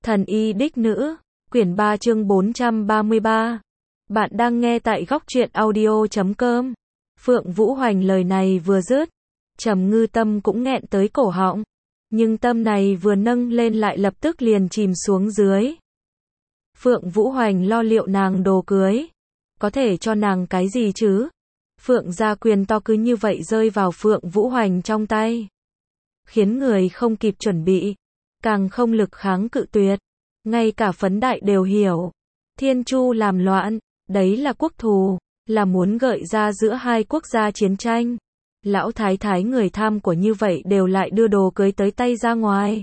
Thần y đích nữ, quyển 3 chương 433. Bạn đang nghe tại góc truyện audio.com. Phượng Vũ Hoành lời này vừa dứt, Trầm Ngư tâm cũng nghẹn tới cổ họng, nhưng tâm này vừa nâng lên lại lập tức liền chìm xuống dưới. Phượng Vũ Hoành lo liệu nàng đồ cưới, có thể cho nàng cái gì chứ? Phượng gia quyền to cứ như vậy rơi vào Phượng Vũ Hoành trong tay, khiến người không kịp chuẩn bị, càng không lực kháng cự tuyệt. Ngay cả Phấn Đại đều hiểu, Thiên Chu làm loạn, đấy là quốc thù, là muốn gợi ra giữa hai quốc gia chiến tranh. Lão thái thái người tham của như vậy đều lại đưa đồ cưới tới tay ra ngoài.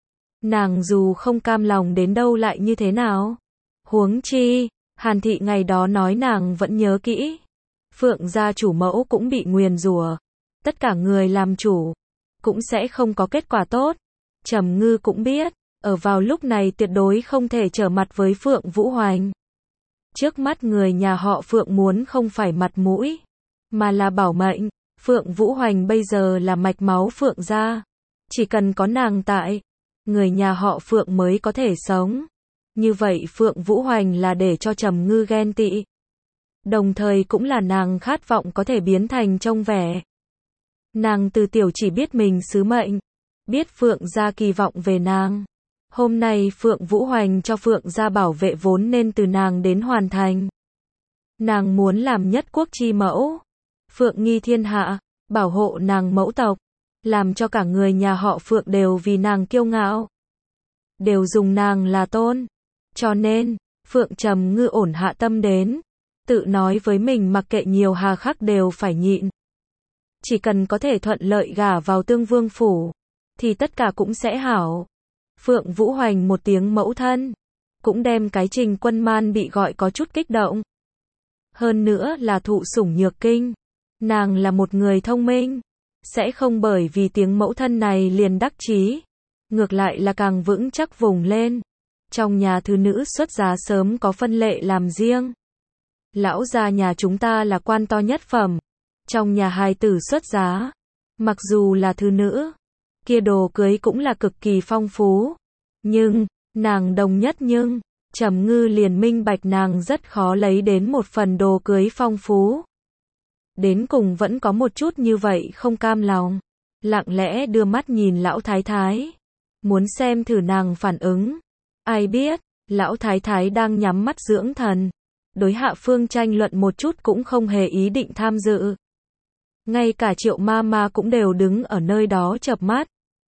Nàng dù không cam lòng đến đâu lại như thế nào? Huống chi, Hàn Thị ngày đó nói nàng vẫn nhớ kỹ. Phượng gia chủ mẫu cũng bị nguyền rủa, tất cả người làm chủ cũng sẽ không có kết quả tốt. Trầm Ngư cũng biết, ở vào lúc này tuyệt đối không thể trở mặt với Phượng Vũ Hoành. Trước mắt người nhà họ Phượng muốn không phải mặt mũi, mà là bảo mệnh. Phượng Vũ Hoành bây giờ là mạch máu Phượng gia, chỉ cần có nàng tại, người nhà họ Phượng mới có thể sống. Như vậy Phượng Vũ Hoành là để cho Trầm Ngư ghen tị, đồng thời cũng là nàng khát vọng có thể biến thành trông vẻ. Nàng từ tiểu chỉ biết mình sứ mệnh, biết Phượng gia kỳ vọng về nàng. Hôm nay Phượng Vũ Hoành cho Phượng gia bảo vệ vốn nên từ nàng đến hoàn thành. Nàng muốn làm nhất quốc chi mẫu, Phượng nghi thiên hạ, bảo hộ nàng mẫu tộc, làm cho cả người nhà họ Phượng đều vì nàng kiêu ngạo, đều dùng nàng là tôn. Cho nên, Phượng Trầm Ngư ổn hạ tâm đến, tự nói với mình mặc kệ nhiều hà khắc đều phải nhịn. Chỉ cần có thể thuận lợi gả vào Tương Vương phủ, thì tất cả cũng sẽ hảo. Phượng Vũ Hoành một tiếng mẫu thân, cũng đem cái Trình Quân Man bị gọi có chút kích động. Hơn nữa là thụ sủng nhược kinh, nàng là một người thông minh, sẽ không bởi vì tiếng mẫu thân này liền đắc chí, ngược lại là càng vững chắc vùng lên. Trong nhà thứ nữ xuất giá sớm có phân lệ làm riêng. Lão gia nhà chúng ta là quan to nhất phẩm, trong nhà hài tử xuất giá, mặc dù là thứ nữ, kia đồ cưới cũng là cực kỳ phong phú. Nhưng, nàng đồng nhất nhưng, Trầm Ngư liền minh bạch nàng rất khó lấy đến một phần đồ cưới phong phú. Đến cùng vẫn có một chút như vậy không cam lòng, lặng lẽ đưa mắt nhìn lão thái thái, muốn xem thử nàng phản ứng. Ai biết, lão thái thái đang nhắm mắt dưỡng thần, đối Hạ Phương tranh luận một chút cũng không hề ý định tham dự. Ngay cả Triệu ma cũng đều đứng ở nơi đó chợp mắt.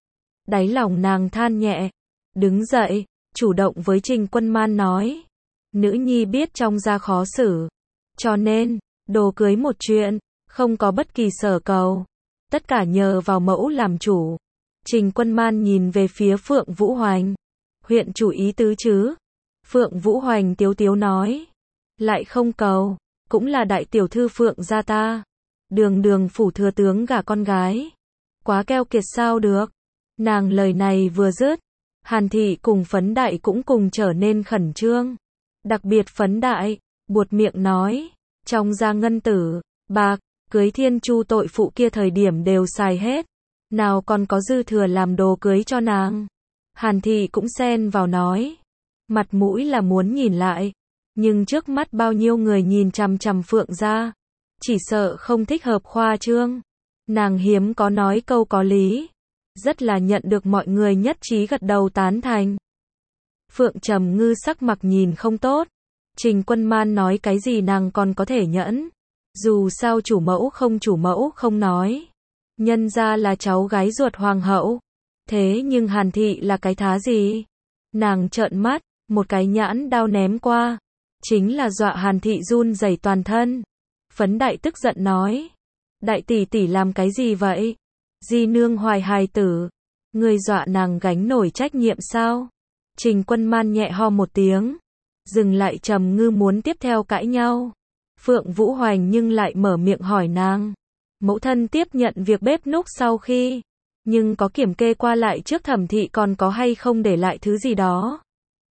Đáy lòng nàng than nhẹ, đứng dậy, chủ động với Trình Quân Man nói. Nữ nhi biết trong gia khó xử, cho nên, đồ cưới một chuyện, không có bất kỳ sở cầu. Tất cả nhờ vào mẫu làm chủ. Trình Quân Man nhìn về phía Phượng Vũ Hoành. Huyện chủ ý tứ chứ? Phượng Vũ Hoành tiếu tiếu nói. Lại không cầu, cũng là đại tiểu thư Phượng gia ta. Đường phủ thừa tướng gả con gái. Quá keo kiệt sao được. Nàng lời này vừa dứt, Hàn Thị cùng Phấn Đại cũng cùng trở nên khẩn trương. Đặc biệt Phấn Đại, buột miệng nói, trong gia ngân tử, bạc, cưới Thiên Chu tội phụ kia thời điểm đều xài hết. Nào còn có dư thừa làm đồ cưới cho nàng. Hàn Thị cũng xen vào nói, mặt mũi là muốn nhìn lại, nhưng trước mắt bao nhiêu người nhìn chằm chằm Phượng gia, chỉ sợ không thích hợp khoa trương. Nàng hiếm có nói câu có lý, rất là nhận được mọi người nhất trí gật đầu tán thành. Phượng Trầm Ngư sắc mặt nhìn không tốt, Trình Quân Man nói cái gì nàng còn có thể nhẫn, dù sao chủ mẫu không nói, nhân ra là cháu gái ruột hoàng hậu. Thế nhưng Hàn Thị là cái thá gì? Nàng trợn mắt, một cái nhãn đao ném qua, chính là dọa Hàn Thị run rẩy toàn thân. Phấn Đại tức giận nói, đại tỷ tỷ làm cái gì vậy? Di nương hoài hài tử, người dọa nàng gánh nổi trách nhiệm sao? Trình Quân Man nhẹ ho một tiếng, dừng lại. Trầm Ngư muốn tiếp theo cãi nhau. Phượng Vũ Hoành nhưng lại mở miệng hỏi nàng, mẫu thân tiếp nhận việc bếp núc sau khi, nhưng có kiểm kê qua lại trước Thẩm Thị còn có hay không để lại thứ gì đó?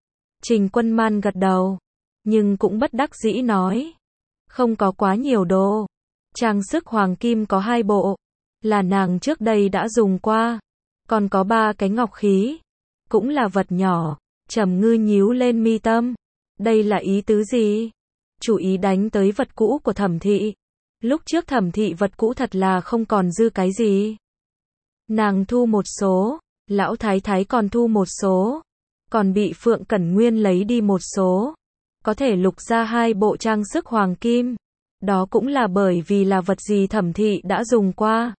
Trình Quân Man gật đầu, nhưng cũng bất đắc dĩ nói, không có quá nhiều đồ. Trang sức hoàng kim có 2 bộ, là nàng trước đây đã dùng qua, còn có 3 cái ngọc khí, cũng là vật nhỏ, Trầm Ngư nhíu lên mi tâm. Đây là ý tứ gì? Chủ ý đánh tới vật cũ của Thẩm thị. Lúc trước Thẩm thị vật cũ thật là không còn dư cái gì. Nàng thu một số, lão thái thái còn thu một số, còn bị Phượng Cẩn Nguyên lấy đi một số. Có thể lục ra 2 bộ trang sức hoàng kim. Đó cũng là bởi vì là vật gì Thẩm thị đã dùng qua.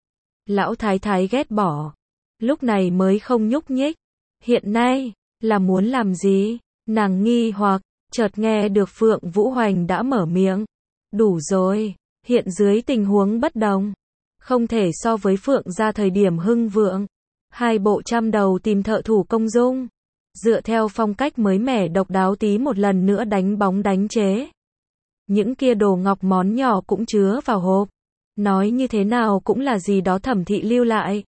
Lão thái thái ghét bỏ. Lúc này mới không nhúc nhích. Hiện nay, là muốn làm gì? Nàng nghi hoặc, chợt nghe được Phượng Vũ Hoành đã mở miệng. Đủ rồi, hiện dưới tình huống bất đồng. Không thể so với Phượng gia thời điểm hưng vượng. 2 bộ trăm đầu tìm thợ thủ công dung. Dựa theo phong cách mới mẻ độc đáo tí một lần nữa đánh bóng đánh chế. Những kia đồ ngọc món nhỏ cũng chứa vào hộp. Nói như thế nào cũng là gì đó Thẩm thị lưu lại.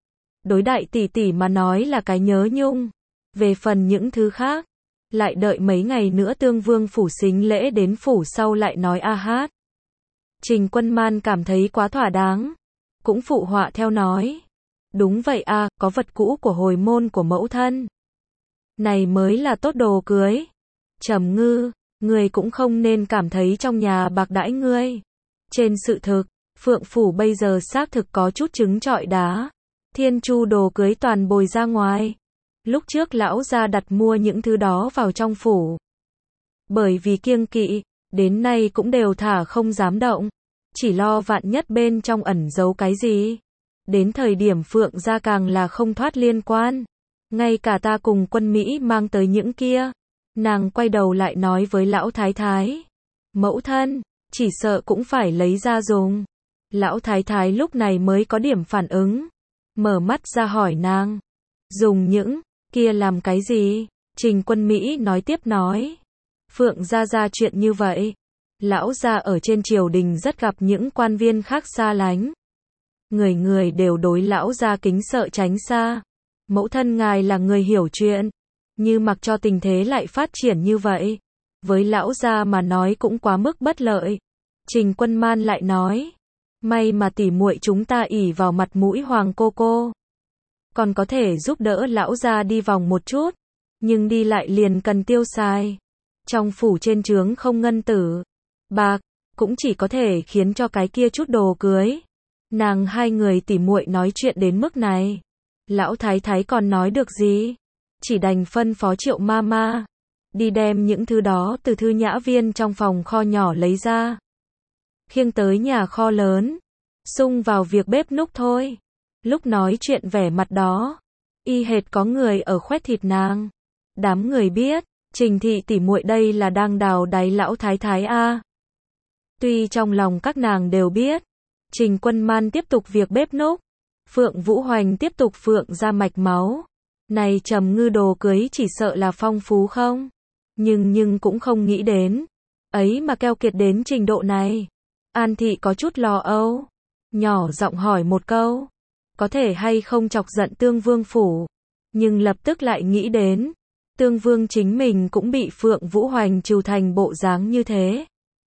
Đối đại tỷ tỷ mà nói là cái nhớ nhung. Về phần những thứ khác, lại đợi mấy ngày nữa Tương Vương phủ xính lễ đến phủ sau lại nói a hát. Trình Quân Man cảm thấy quá thỏa đáng. Cũng phụ họa theo nói. Đúng vậy a, có vật cũ của hồi môn của mẫu thân. Này mới là tốt đồ cưới. Trầm Ngư, người cũng không nên cảm thấy trong nhà bạc đãi ngươi. Trên sự thực, Phượng phủ bây giờ xác thực có chút trứng trọi đá. Thiên Chu đồ cưới toàn bồi ra ngoài. Lúc trước lão gia đặt mua những thứ đó vào trong phủ. Bởi vì kiêng kỵ, đến nay cũng đều thả không dám động. Chỉ lo vạn nhất bên trong ẩn giấu cái gì. Đến thời điểm Phượng gia càng là không thoát liên quan. Ngay cả ta cùng Quân Mỹ mang tới những kia. Nàng quay đầu lại nói với lão thái thái. Mẫu thân, chỉ sợ cũng phải lấy ra dùng. Lão thái thái lúc này mới có điểm phản ứng. Mở mắt ra hỏi nàng. Dùng những kia làm cái gì? Trình Quân Mỹ nói tiếp nói. Phượng gia ra chuyện như vậy. Lão gia ở trên triều đình rất gặp những quan viên khác xa lánh. Người người đều đối lão gia kính sợ tránh xa. Mẫu thân ngài là người hiểu chuyện. Như mặc cho tình thế lại phát triển như vậy. Với lão gia mà nói cũng quá mức bất lợi. Trình Quân Man lại nói. May mà tỉ muội chúng ta ỷ vào mặt mũi hoàng cô. Còn có thể giúp đỡ lão gia đi vòng một chút. Nhưng đi lại liền cần tiêu xài. Trong phủ trên trướng không ngân tử. Bạc, cũng chỉ có thể khiến cho cái kia chút đồ cưới. Nàng hai người tỉ muội nói chuyện đến mức này. Lão thái thái còn nói được gì? Chỉ đành phân phó Triệu Mama. Đi đem những thứ đó từ thư nhã viên trong phòng kho nhỏ lấy ra. Khiêng tới nhà kho lớn. Xung vào việc bếp núc thôi. Lúc nói chuyện vẻ mặt đó. Y hệt có người ở khoét thịt nàng. Đám người biết. Trình thị tỉ muội đây là đang đào đáy lão thái thái a. Tuy trong lòng các nàng đều biết. Trình Quân Man tiếp tục việc bếp núc. Phượng Vũ Hoành tiếp tục Phượng ra mạch máu. Này Trầm Ngư đồ cưới chỉ sợ là phong phú không? Nhưng cũng không nghĩ đến. Ấy mà keo kiệt đến trình độ này. An thị có chút lo âu. Nhỏ giọng hỏi một câu. Có thể hay không chọc giận Tương Vương phủ. Nhưng lập tức lại nghĩ đến. Tương Vương chính mình cũng bị Phượng Vũ Hoành trừ thành bộ dáng như thế.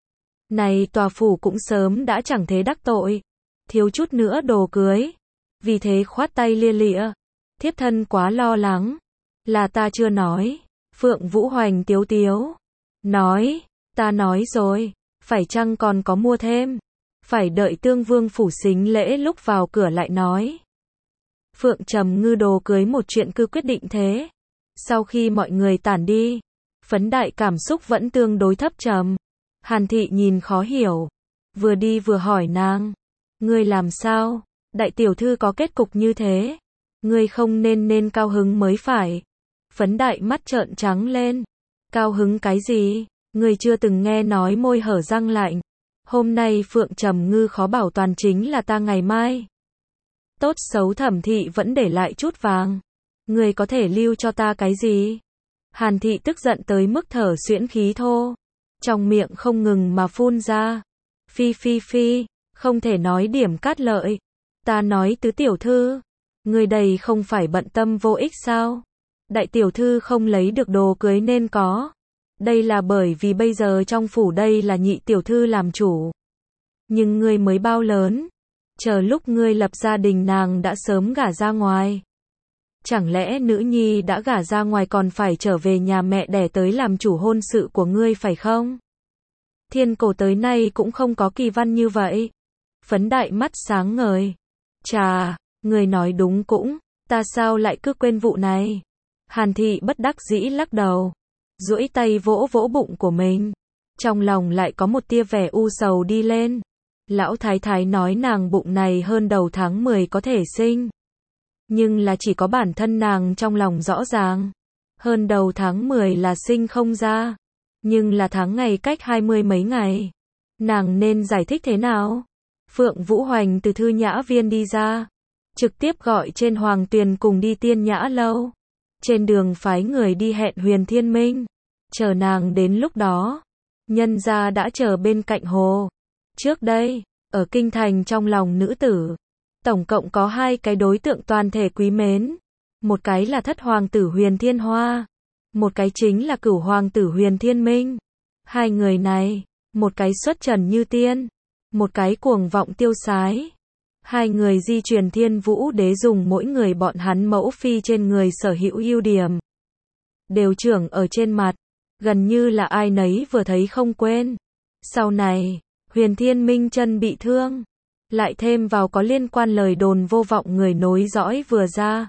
Này tòa phủ cũng sớm đã chẳng thế đắc tội. Thiếu chút nữa đồ cưới. Vì thế khoát tay lia lịa. Thiếp thân quá lo lắng. Là ta chưa nói. Phượng Vũ Hoành tiếu tiếu. Nói. Ta nói rồi. Phải chăng còn có mua thêm. Phải đợi Tương Vương phủ xính lễ lúc vào cửa lại nói. Phượng Trầm Ngư đồ cưới một chuyện cứ quyết định thế. Sau khi mọi người tản đi. Phấn Đại cảm xúc vẫn tương đối thấp trầm. Hàn thị nhìn khó hiểu. Vừa đi vừa hỏi nàng. Ngươi làm sao? Đại tiểu thư có kết cục như thế. Ngươi không nên cao hứng mới phải. Phấn Đại mắt trợn trắng lên. Cao hứng cái gì? Ngươi chưa từng nghe nói môi hở răng lạnh. Hôm nay Phượng Trầm Ngư khó bảo toàn chính là ta ngày mai. Tốt xấu Thẩm thị vẫn để lại chút vàng. Ngươi có thể lưu cho ta cái gì? Hàn thị tức giận tới mức thở xuyễn khí thô. Trong miệng không ngừng mà phun ra. Phi, không thể nói điểm cát lợi. Ta nói tứ tiểu thư. Người đây không phải bận tâm vô ích sao? Đại tiểu thư không lấy được đồ cưới nên có. Đây là bởi vì bây giờ trong phủ đây là nhị tiểu thư làm chủ. Nhưng ngươi mới bao lớn. Chờ lúc ngươi lập gia đình nàng đã sớm gả ra ngoài. Chẳng lẽ nữ nhi đã gả ra ngoài còn phải trở về nhà mẹ đẻ tới làm chủ hôn sự của ngươi phải không? Thiên cổ tới nay cũng không có kỳ văn như vậy. Phấn Đại mắt sáng ngời. Chà, người nói đúng cũng, ta sao lại cứ quên vụ này. Hàn Thị bất đắc dĩ lắc đầu, duỗi tay vỗ vỗ bụng của mình. Trong lòng lại có một tia vẻ u sầu đi lên. Lão thái thái nói nàng bụng này hơn đầu tháng 10 có thể sinh. Nhưng là chỉ có bản thân nàng trong lòng rõ ràng. Hơn đầu tháng 10 là sinh không ra. Nhưng là tháng ngày cách 20 mấy ngày. Nàng nên giải thích thế nào? Phượng Vũ Hoành từ Thư Nhã Viên đi ra. Trực tiếp gọi trên Hoàng Tuyền cùng đi Tiên Nhã Lâu. Trên đường phái người đi hẹn Huyền Thiên Minh. Chờ nàng đến lúc đó. Nhân gia đã chờ bên cạnh hồ. Trước đây, ở kinh thành trong lòng nữ tử, tổng cộng có 2 cái đối tượng toàn thể quý mến. Một cái là thất hoàng tử Huyền Thiên Hoa. Một cái chính là cửu hoàng tử Huyền Thiên Minh. 2 người này, một cái xuất trần như tiên, một cái cuồng vọng tiêu sái. 2 người di truyền Thiên Vũ Đế dùng mỗi người bọn hắn mẫu phi trên người sở hữu ưu điểm. Đều trưởng ở trên mặt, gần như là ai nấy vừa thấy không quên. Sau này, Huyền Thiên Minh chân bị thương, lại thêm vào có liên quan lời đồn vô vọng người nối dõi vừa ra.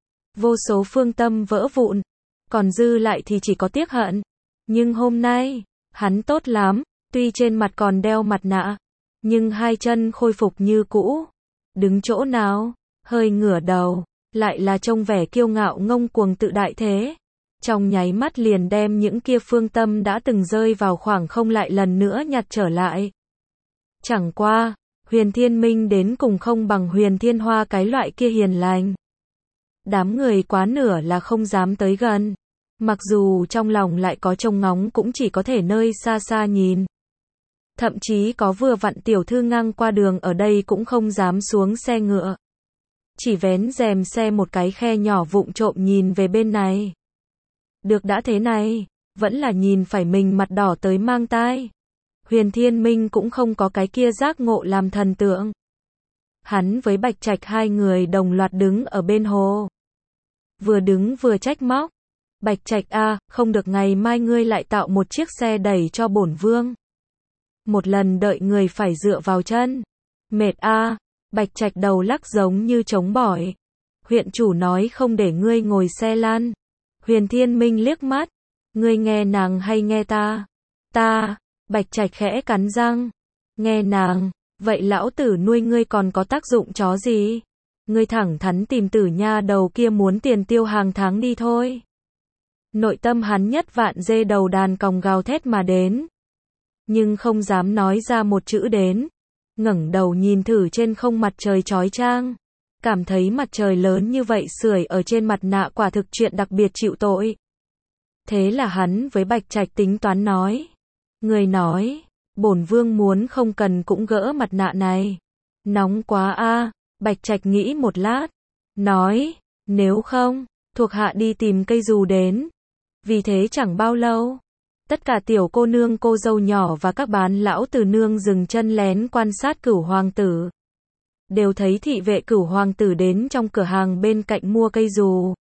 Vô số phương tâm vỡ vụn, còn dư lại thì chỉ có tiếc hận. Nhưng hôm nay, hắn tốt lắm, tuy trên mặt còn đeo mặt nạ, nhưng 2 chân khôi phục như cũ. Đứng chỗ nào, hơi ngửa đầu, lại là trông vẻ kiêu ngạo ngông cuồng tự đại thế. Trong nháy mắt liền đem những kia phương tâm đã từng rơi vào khoảng không lại lần nữa nhặt trở lại. Chẳng qua, Huyền Thiên Minh đến cùng không bằng Huyền Thiên Hoa cái loại kia hiền lành. Đám người quá nửa là không dám tới gần. Mặc dù trong lòng lại có trông ngóng cũng chỉ có thể nơi xa xa nhìn. Thậm chí có vừa vặn tiểu thư ngang qua đường ở đây cũng không dám xuống xe ngựa. Chỉ vén rèm xe một cái khe nhỏ vụng trộm nhìn về bên này. Được đã thế này, vẫn là nhìn phải mình mặt đỏ tới mang tai. Huyền Thiên Minh cũng không có cái kia giác ngộ làm thần tượng. Hắn với Bạch Trạch 2 người đồng loạt đứng ở bên hồ. Vừa đứng vừa trách móc. Bạch Trạch a, không được ngày mai ngươi lại tạo một chiếc xe đẩy cho bổn vương. Một lần đợi người phải dựa vào chân. Mệt a, Bạch Trạch đầu lắc giống như trống bỏi. Huyện chủ nói không để ngươi ngồi xe lăn. Huyền Thiên Minh liếc mắt. Ngươi nghe nàng hay nghe ta? Ta, Bạch Trạch khẽ cắn răng. Nghe nàng, vậy lão tử nuôi ngươi còn có tác dụng chó gì? Ngươi thẳng thắn tìm tử nha đầu kia muốn tiền tiêu hàng tháng đi thôi. Nội tâm hắn nhất vạn dê đầu đàn còng gào thét mà đến. Nhưng không dám nói ra một chữ đến. Ngẩng đầu nhìn thử trên không mặt trời chói chang. Cảm thấy mặt trời lớn như vậy sưởi ở trên mặt nạ quả thực chuyện đặc biệt chịu tội. Thế là hắn với Bạch Trạch tính toán nói. Người nói, bổn vương muốn không cần cũng gỡ mặt nạ này. Nóng quá a. Bạch Trạch nghĩ một lát. Nói, nếu không, thuộc hạ đi tìm cây dù đến. Vì thế chẳng bao lâu, tất cả tiểu cô nương cô dâu nhỏ và các bán lão từ nương dừng chân lén quan sát cửu hoàng tử. Đều thấy thị vệ cửu hoàng tử đến trong cửa hàng bên cạnh mua cây dù.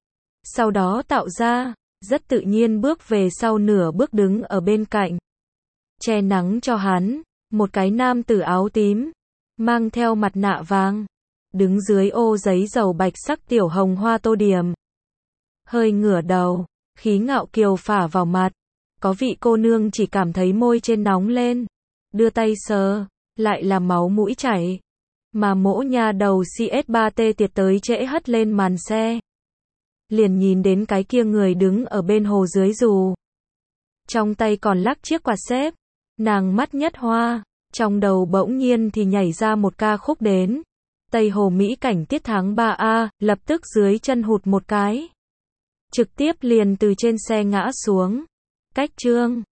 Sau đó tạo ra, rất tự nhiên bước về sau nửa bước đứng ở bên cạnh. Che nắng cho hắn, một cái nam tử áo tím, mang theo mặt nạ vàng, đứng dưới ô giấy dầu bạch sắc tiểu hồng hoa tô điểm. Hơi ngửa đầu, khí ngạo kiều phả vào mặt. Có vị cô nương chỉ cảm thấy môi trên nóng lên. Đưa tay sờ, lại là máu mũi chảy. Mà mỗ nha đầu CS3T tiệt tới trễ hất lên màn xe. Liền nhìn đến cái kia người đứng ở bên hồ dưới dù. Trong tay còn lắc chiếc quạt xếp. Nàng mắt nhất hoa. Trong đầu bỗng nhiên thì nhảy ra một ca khúc đến. Tây Hồ Mỹ cảnh tiết tháng 3A, lập tức dưới chân hụt một cái. Trực tiếp liền từ trên xe ngã xuống. Cách chương